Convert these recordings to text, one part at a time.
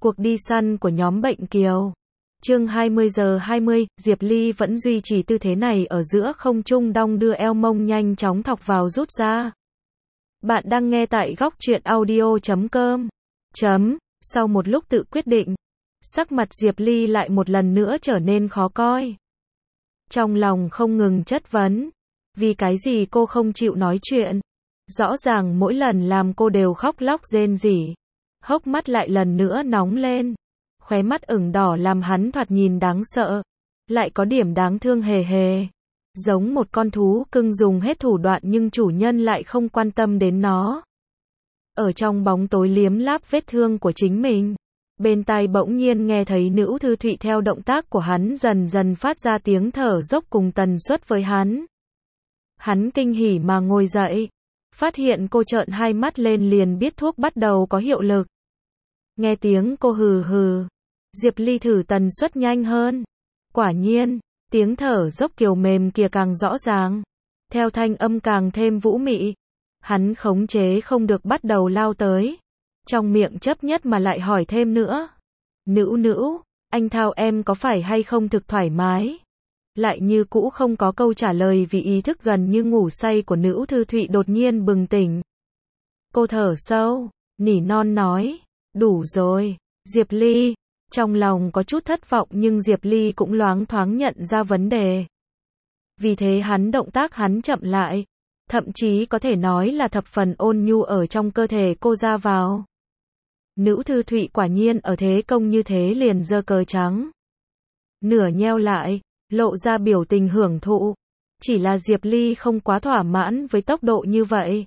Cuộc đi săn của nhóm bệnh Kiều. Chương 20:20, Diệp Ly vẫn duy trì tư thế này ở giữa không trung, đong đưa eo mông nhanh chóng thọc vào rút ra. Bạn đang nghe tại góc truyện audio.com. Sau một lúc tự quyết định, sắc mặt Diệp Ly lại một lần nữa trở nên khó coi. Trong lòng không ngừng chất vấn, vì cái gì cô không chịu nói chuyện? Rõ ràng mỗi lần làm cô đều khóc lóc rên rỉ. Hốc mắt lại lần nữa nóng lên, khóe mắt ửng đỏ làm hắn thoạt nhìn đáng sợ, lại có điểm đáng thương hề hề. Giống một con thú cưng dùng hết thủ đoạn nhưng chủ nhân lại không quan tâm đến nó. Ở trong bóng tối liếm láp vết thương của chính mình, bên tai bỗng nhiên nghe thấy Nữ Thư Thụy theo động tác của hắn dần dần phát ra tiếng thở dốc cùng tần suất với hắn. Hắn kinh hỉ mà ngồi dậy, phát hiện cô trợn hai mắt lên liền biết thuốc bắt đầu có hiệu lực. Nghe tiếng cô hừ hừ, Diệp Ly thử tần suất nhanh hơn. Quả nhiên, tiếng thở dốc kiều mềm kia càng rõ ràng, theo thanh âm càng thêm vũ mị. Hắn khống chế không được bắt đầu lao tới, trong miệng chấp nhất mà lại hỏi thêm nữa. Nữ, anh thao em có phải hay không thực thoải mái? Lại như cũ không có câu trả lời vì ý thức gần như ngủ say của Nữ Thư Thụy đột nhiên bừng tỉnh. Cô thở sâu, nỉ non nói, đủ rồi, Diệp Ly. Trong lòng có chút thất vọng nhưng Diệp Ly cũng loáng thoáng nhận ra vấn đề. Vì thế động tác hắn chậm lại, thậm chí có thể nói là thập phần ôn nhu ở trong cơ thể cô ra vào. Nữ Thư Thụy quả nhiên ở thế công như thế liền giơ cờ trắng. Nửa nheo lại, lộ ra biểu tình hưởng thụ. Chỉ là Diệp Ly không quá thỏa mãn với tốc độ như vậy.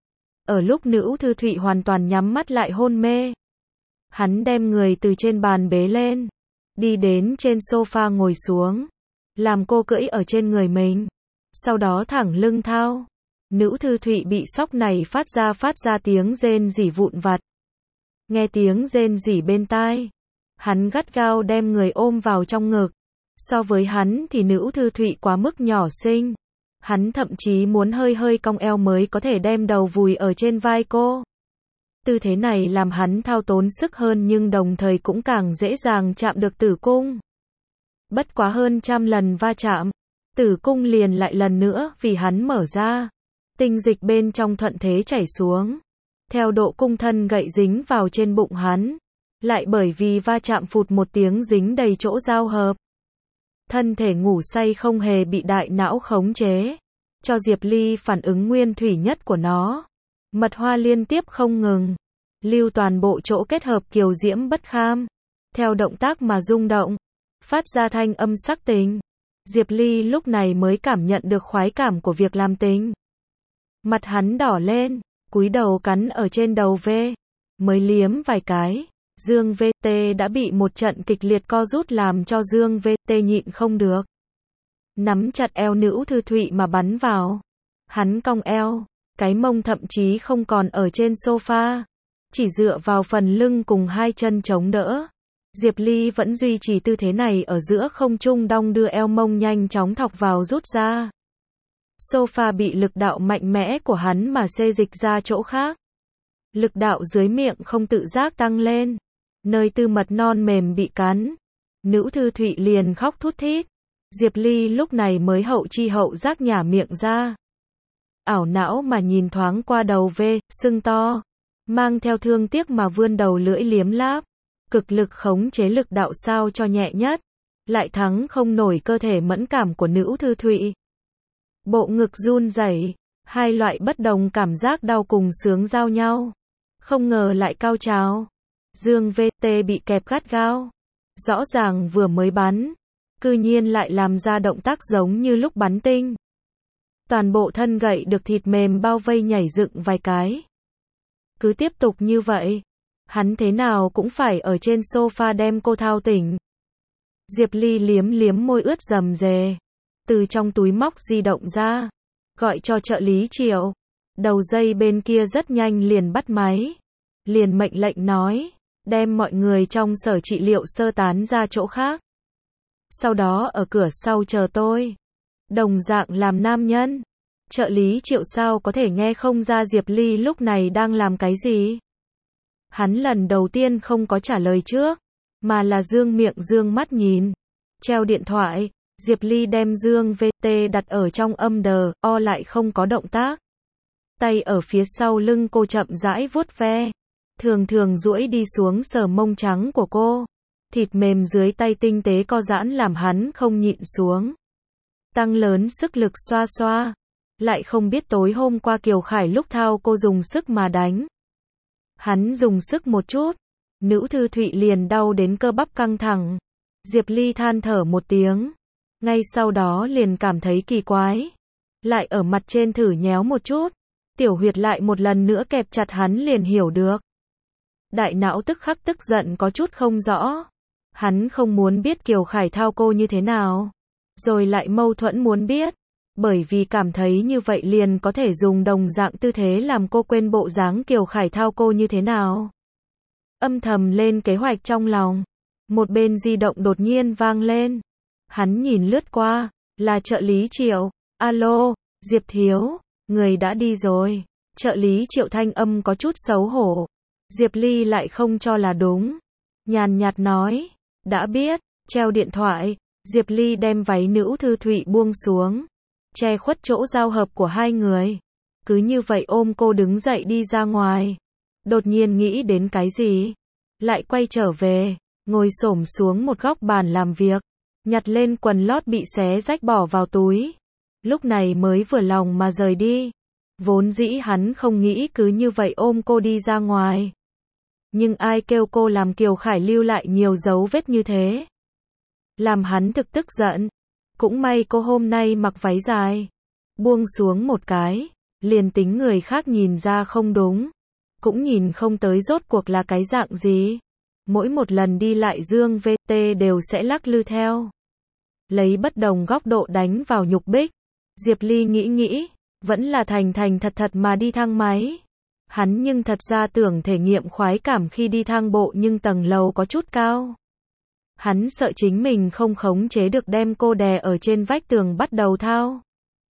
Ở lúc Nữ Thư Thụy hoàn toàn nhắm mắt lại hôn mê, hắn đem người từ trên bàn bế lên, đi đến trên sofa ngồi xuống, làm cô cưỡi ở trên người mình, sau đó thẳng lưng thao. Nữ Thư Thụy bị sốc này phát ra tiếng rên rỉ vụn vặt. Nghe tiếng rên rỉ bên tai, hắn gắt gao đem người ôm vào trong ngực. So với hắn thì Nữ Thư Thụy quá mức nhỏ xinh, hắn thậm chí muốn hơi cong eo mới có thể đem đầu vùi ở trên vai cô. Tư thế này làm hắn thao tốn sức hơn nhưng đồng thời cũng càng dễ dàng chạm được tử cung. Bất quá hơn 100 lần va chạm, tử cung liền lại lần nữa vì hắn mở ra. Tinh dịch bên trong thuận thế chảy xuống, theo độ cung thân gậy dính vào trên bụng hắn, lại bởi vì va chạm phụt một tiếng dính đầy chỗ giao hợp. Thân thể ngủ say không hề bị đại não khống chế, cho Diệp Ly phản ứng nguyên thủy nhất của nó. Mật hoa liên tiếp không ngừng, lưu toàn bộ chỗ kết hợp kiều diễm bất kham, theo động tác mà rung động, phát ra thanh âm sắc tình. Diệp Ly lúc này mới cảm nhận được khoái cảm của việc làm tình. Mặt hắn đỏ lên, cúi đầu cắn ở trên đầu V, mới liếm vài cái, Dương VT đã bị một trận kịch liệt co rút làm cho Dương VT nhịn không được. Nắm chặt eo Nữ Thư Thụy mà bắn vào. Hắn cong eo, cái mông thậm chí không còn ở trên sofa, chỉ dựa vào phần lưng cùng hai chân chống đỡ. Diệp Ly vẫn duy trì tư thế này ở giữa không trung, đong đưa eo mông nhanh chóng thọc vào rút ra. Sofa bị lực đạo mạnh mẽ của hắn mà xê dịch ra chỗ khác. Lực đạo dưới miệng không tự giác tăng lên, nơi tư mật non mềm bị cắn. Nữ Thư Thụy liền khóc thút thít. Diệp Ly lúc này mới hậu chi hậu giác nhả miệng ra. Ảo não mà nhìn thoáng qua đầu V, sưng to, mang theo thương tiếc mà vươn đầu lưỡi liếm láp, cực lực khống chế lực đạo sao cho nhẹ nhất, lại thắng không nổi cơ thể mẫn cảm của Nữ Thư Thụy. Bộ ngực run rẩy, hai loại bất đồng cảm giác đau cùng sướng giao nhau, không ngờ lại cao trào. Dương VT bị kẹp gắt gao, rõ ràng vừa mới bắn, cư nhiên lại làm ra động tác giống như lúc bắn tinh. Toàn bộ thân gậy được thịt mềm bao vây nhảy dựng vài cái. Cứ tiếp tục như vậy, hắn thế nào cũng phải ở trên sofa đem cô thao tỉnh. Diệp Ly liếm môi ướt rầm rề, từ trong túi móc di động ra, gọi cho trợ lý Triệu. Đầu dây bên kia rất nhanh liền bắt máy, liền mệnh lệnh nói, đem mọi người trong sở trị liệu sơ tán ra chỗ khác. Sau đó ở cửa sau chờ tôi. Đồng dạng làm nam nhân, trợ lý Triệu sao có thể nghe không ra Diệp Ly lúc này đang làm cái gì. Hắn lần đầu tiên không có trả lời trước, mà là dương miệng dương mắt nhìn. Treo điện thoại, Diệp Ly đem dương VT đặt ở trong âm đờ, lại không có động tác. Tay ở phía sau lưng cô chậm rãi vuốt ve, thường thường duỗi đi xuống sờ mông trắng của cô. Thịt mềm dưới tay tinh tế co giãn làm hắn không nhịn xuống. Tăng lớn sức lực xoa xoa. Lại không biết tối hôm qua Kiều Khải lúc thao cô dùng sức mà đánh. Hắn dùng sức một chút, Nữ Thư Thụy liền đau đến cơ bắp căng thẳng. Diệp Ly than thở một tiếng. Ngay sau đó liền cảm thấy kỳ quái. Lại ở mặt trên thử nhéo một chút. Tiểu huyệt lại một lần nữa kẹp chặt hắn liền hiểu được. Đại não tức khắc tức giận có chút không rõ. Hắn không muốn biết Kiều Khải thao cô như thế nào. Rồi lại mâu thuẫn muốn biết. Bởi vì cảm thấy như vậy liền có thể dùng đồng dạng tư thế làm cô quên bộ dáng Kiều Khải thao cô như thế nào. Âm thầm lên kế hoạch trong lòng. Một bên di động đột nhiên vang lên. Hắn nhìn lướt qua, là trợ lý Triệu. Alo, Diệp Thiếu, người đã đi rồi. Trợ lý Triệu thanh âm có chút xấu hổ. Diệp Ly lại không cho là đúng. Nhàn nhạt nói, đã biết, treo điện thoại. Diệp Ly đem váy Nữ Thư Thụy buông xuống, che khuất chỗ giao hợp của hai người. Cứ như vậy ôm cô đứng dậy đi ra ngoài. Đột nhiên nghĩ đến cái gì, lại quay trở về, ngồi xổm xuống một góc bàn làm việc, nhặt lên quần lót bị xé rách bỏ vào túi. Lúc này mới vừa lòng mà rời đi. Vốn dĩ hắn không nghĩ cứ như vậy ôm cô đi ra ngoài. Nhưng ai kêu cô làm Kiều Khải lưu lại nhiều dấu vết như thế. Làm hắn thực tức giận. Cũng may cô hôm nay mặc váy dài. Buông xuống một cái, liền tính người khác nhìn ra không đúng. Cũng nhìn không tới rốt cuộc là cái dạng gì. Mỗi một lần đi lại dương VT đều sẽ lắc lư theo. Lấy bất đồng góc độ đánh vào nhục bích. Diệp Ly nghĩ, vẫn là thành thật thật mà đi thang máy. Hắn nhưng thật ra tưởng thể nghiệm khoái cảm khi đi thang bộ nhưng tầng lầu có chút cao. Hắn sợ chính mình không khống chế được đem cô đè ở trên vách tường bắt đầu thao.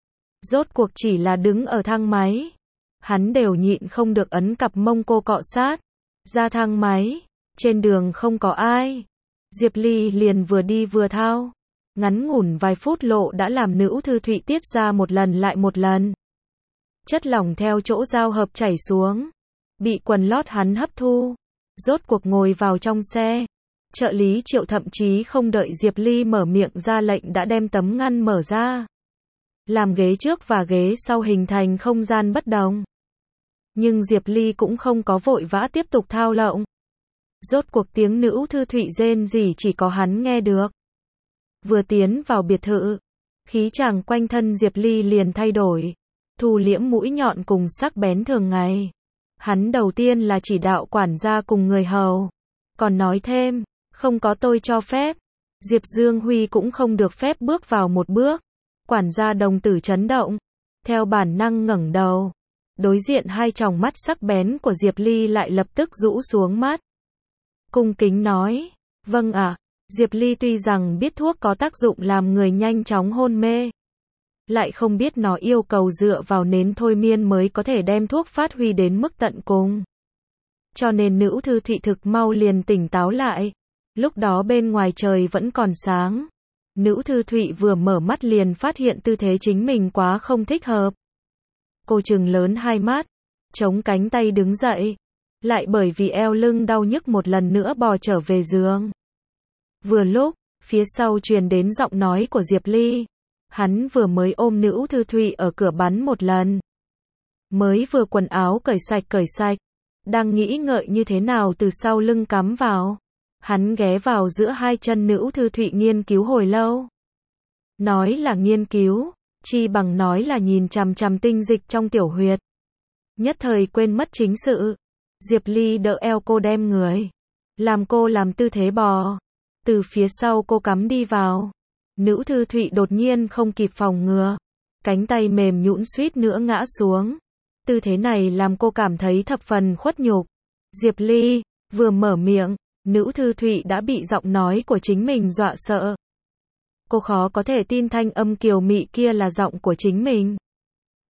Rốt cuộc chỉ là đứng ở thang máy. Hắn đều nhịn không được ấn cặp mông cô cọ sát. Ra thang máy, trên đường không có ai. Diệp Ly liền vừa đi vừa thao. Ngắn ngủn vài phút lộ đã làm Nữ Thư Thụy tiết ra một lần lại một lần. Chất lỏng theo chỗ giao hợp chảy xuống. Bị quần lót hắn hấp thu. Rốt cuộc ngồi vào trong xe. Trợ lý Triệu thậm chí không đợi Diệp Ly mở miệng ra lệnh đã đem tấm ngăn mở ra. Làm ghế trước và ghế sau hình thành không gian bất đồng. Nhưng Diệp Ly cũng không có vội vã tiếp tục thao lộng. Rốt cuộc tiếng Nữ Thư Thụy rên rỉ chỉ có hắn nghe được. Vừa tiến vào biệt thự, khí chàng quanh thân Diệp Ly liền thay đổi. Thu liễm mũi nhọn cùng sắc bén thường ngày. Hắn đầu tiên là chỉ đạo quản gia cùng người hầu. Còn nói thêm, không có tôi cho phép. Diệp Dương Huy cũng không được phép bước vào một bước. Quản gia đồng tử chấn động. Theo bản năng ngẩng đầu. Đối diện hai tròng mắt sắc bén của Diệp Ly lại lập tức rũ xuống mắt. Cung kính nói, vâng ạ. Diệp Ly tuy rằng biết thuốc có tác dụng làm người nhanh chóng hôn mê. Lại không biết nó yêu cầu dựa vào nến thôi miên mới có thể đem thuốc phát huy đến mức tận cùng. Cho nên Nữ Thư Thụy thực mau liền tỉnh táo lại. Lúc đó bên ngoài trời vẫn còn sáng. Nữ Thư Thụy vừa mở mắt liền phát hiện tư thế chính mình quá không thích hợp. Cô trừng lớn hai mắt, chống cánh tay đứng dậy. Lại bởi vì eo lưng đau nhức một lần nữa bò trở về giường. Vừa lúc, phía sau truyền đến giọng nói của Diệp Ly. Hắn vừa mới ôm Nữ Thư Thụy ở cửa bắn một lần. Mới vừa quần áo cởi sạch. Đang nghĩ ngợi như thế nào từ sau lưng cắm vào. Hắn ghé vào giữa hai chân Nữ Thư Thụy nghiên cứu hồi lâu. Nói là nghiên cứu, chi bằng nói là nhìn chằm chằm tinh dịch trong tiểu huyệt. Nhất thời quên mất chính sự. Diệp Ly đỡ eo cô đem người. Làm cô làm tư thế bò. Từ phía sau cô cắm đi vào. Nữ Thư Thụy đột nhiên không kịp phòng ngừa. Cánh tay mềm nhũn suýt nữa ngã xuống. Tư thế này làm cô cảm thấy thập phần khuất nhục. Diệp Ly, vừa mở miệng, Nữ Thư Thụy đã bị giọng nói của chính mình dọa sợ. Cô khó có thể tin thanh âm kiều mị kia là giọng của chính mình.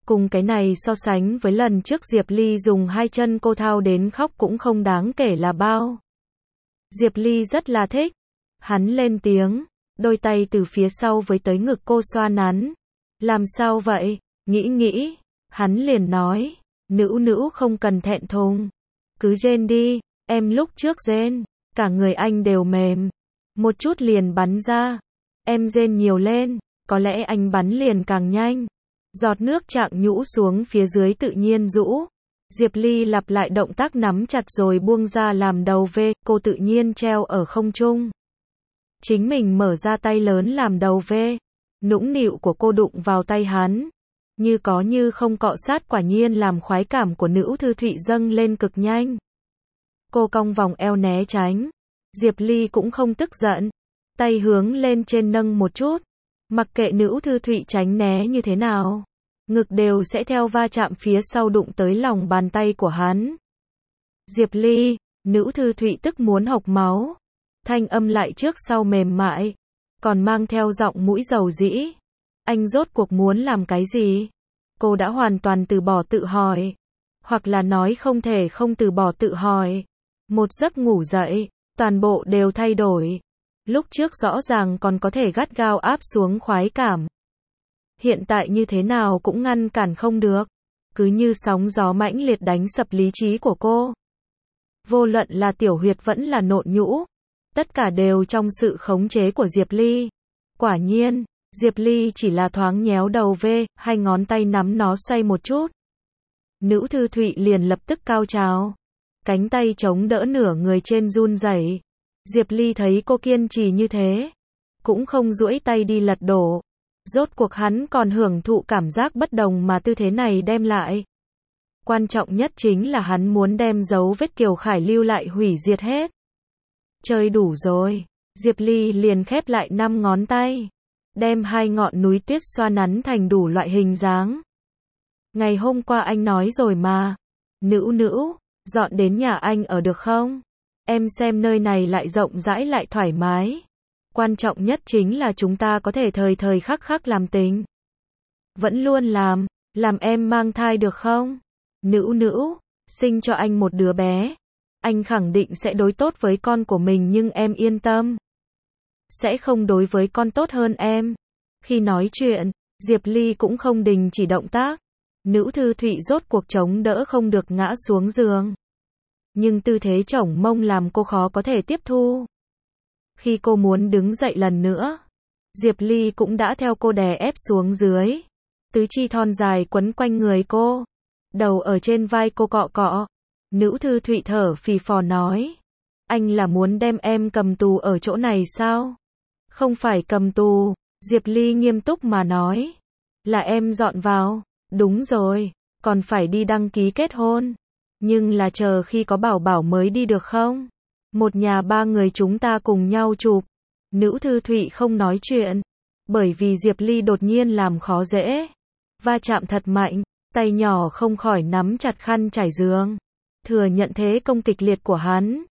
Cùng cái này so sánh với lần trước Diệp Ly dùng hai chân cô thao đến khóc cũng không đáng kể là bao. Diệp Ly rất là thích. Hắn lên tiếng, đôi tay từ phía sau với tới ngực cô xoa nắn. Làm sao vậy? Nghĩ. Hắn liền nói, nữ không cần thẹn thùng. Cứ rên đi, em lúc trước rên, cả người anh đều mềm. Một chút liền bắn ra. Em rên nhiều lên, có lẽ anh bắn liền càng nhanh. Giọt nước chạm nhũ xuống phía dưới tự nhiên rũ. Diệp Ly lặp lại động tác nắm chặt rồi buông ra làm đầu V, cô tự nhiên treo ở không trung. Chính mình mở ra tay lớn làm đầu V. Nũng nịu của cô đụng vào tay hắn. Như có như không cọ sát, quả nhiên làm khoái cảm của Nữ Thư Thụy dâng lên cực nhanh. Cô cong vòng eo né tránh. Diệp Ly cũng không tức giận. Tay hướng lên trên nâng một chút. Mặc kệ Nữ Thư Thụy tránh né như thế nào, ngực đều sẽ theo va chạm phía sau đụng tới lòng bàn tay của hắn. Diệp Ly, Nữ Thư Thụy tức muốn hộc máu. Thanh âm lại trước sau mềm mại, còn mang theo giọng mũi dầu dĩ. Anh rốt cuộc muốn làm cái gì? Cô đã hoàn toàn từ bỏ tự hỏi. Hoặc là nói không thể không từ bỏ tự hỏi. Một giấc ngủ dậy, toàn bộ đều thay đổi. Lúc trước rõ ràng còn có thể gắt gao áp xuống khoái cảm. Hiện tại như thế nào cũng ngăn cản không được. Cứ như sóng gió mãnh liệt đánh sập lý trí của cô. Vô luận là tiểu huyệt vẫn là nộn nhũ. Tất cả đều trong sự khống chế của Diệp Ly. Quả nhiên, Diệp Ly chỉ là thoáng nhéo đầu V, hai ngón tay nắm nó xoay một chút. Nữ Thư Thụy liền lập tức cao trào. Cánh tay chống đỡ nửa người trên run rẩy. Diệp Ly thấy cô kiên trì như thế, cũng không duỗi tay đi lật đổ. Rốt cuộc hắn còn hưởng thụ cảm giác bất đồng mà tư thế này đem lại. Quan trọng nhất chính là hắn muốn đem dấu vết Kiều Khải lưu lại hủy diệt hết. Chơi đủ rồi, Diệp Ly liền khép lại 5 ngón tay, đem hai ngọn núi tuyết xoa nắn thành đủ loại hình dáng. Ngày hôm qua anh nói rồi mà, nữ, dọn đến nhà anh ở được không? Em xem nơi này lại rộng rãi lại thoải mái. Quan trọng nhất chính là chúng ta có thể thời thời khắc khắc làm tình. Vẫn luôn làm em mang thai được không? Nữ, sinh cho anh một đứa bé. Anh khẳng định sẽ đối tốt với con của mình nhưng em yên tâm. Sẽ không đối với con tốt hơn em. Khi nói chuyện, Diệp Ly cũng không đình chỉ động tác. Nữ Thư Thụy rốt cuộc chống đỡ không được ngã xuống giường. Nhưng tư thế chổng mông làm cô khó có thể tiếp thu. Khi cô muốn đứng dậy lần nữa, Diệp Ly cũng đã theo cô đè ép xuống dưới. Tứ chi thon dài quấn quanh người cô. Đầu ở trên vai cô cọ cọ. Nữ Thư Thụy thở phì phò nói. Anh là muốn đem em cầm tù ở chỗ này sao? Không phải cầm tù, Diệp Ly nghiêm túc mà nói. Là em dọn vào. Đúng rồi, còn phải đi đăng ký kết hôn. Nhưng là chờ khi có bảo bảo mới đi được không? Một nhà 3 người chúng ta cùng nhau chụp. Nữ Thư Thụy không nói chuyện. Bởi vì Diệp Ly đột nhiên làm khó dễ. Va chạm thật mạnh, tay nhỏ không khỏi nắm chặt khăn trải giường. Thừa nhận thế công kịch liệt của hắn.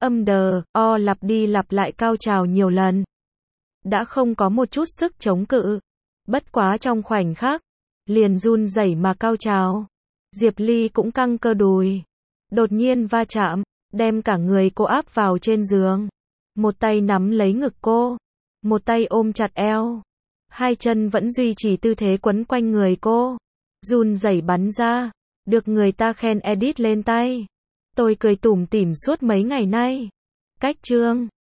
Lặp đi lặp lại cao trào nhiều lần. Đã không có một chút sức chống cự. Bất quá trong khoảnh khắc, liền run rẩy mà cao trào. Diệp Ly cũng căng cơ đùi. Đột nhiên va chạm, đem cả người cô áp vào trên giường. Một tay nắm lấy ngực cô, một tay ôm chặt eo. Hai chân vẫn duy trì tư thế quấn quanh người cô. Run rẩy bắn ra, được người ta khen edit lên tay. Tôi cười tủm tỉm suốt mấy ngày nay. Cách chương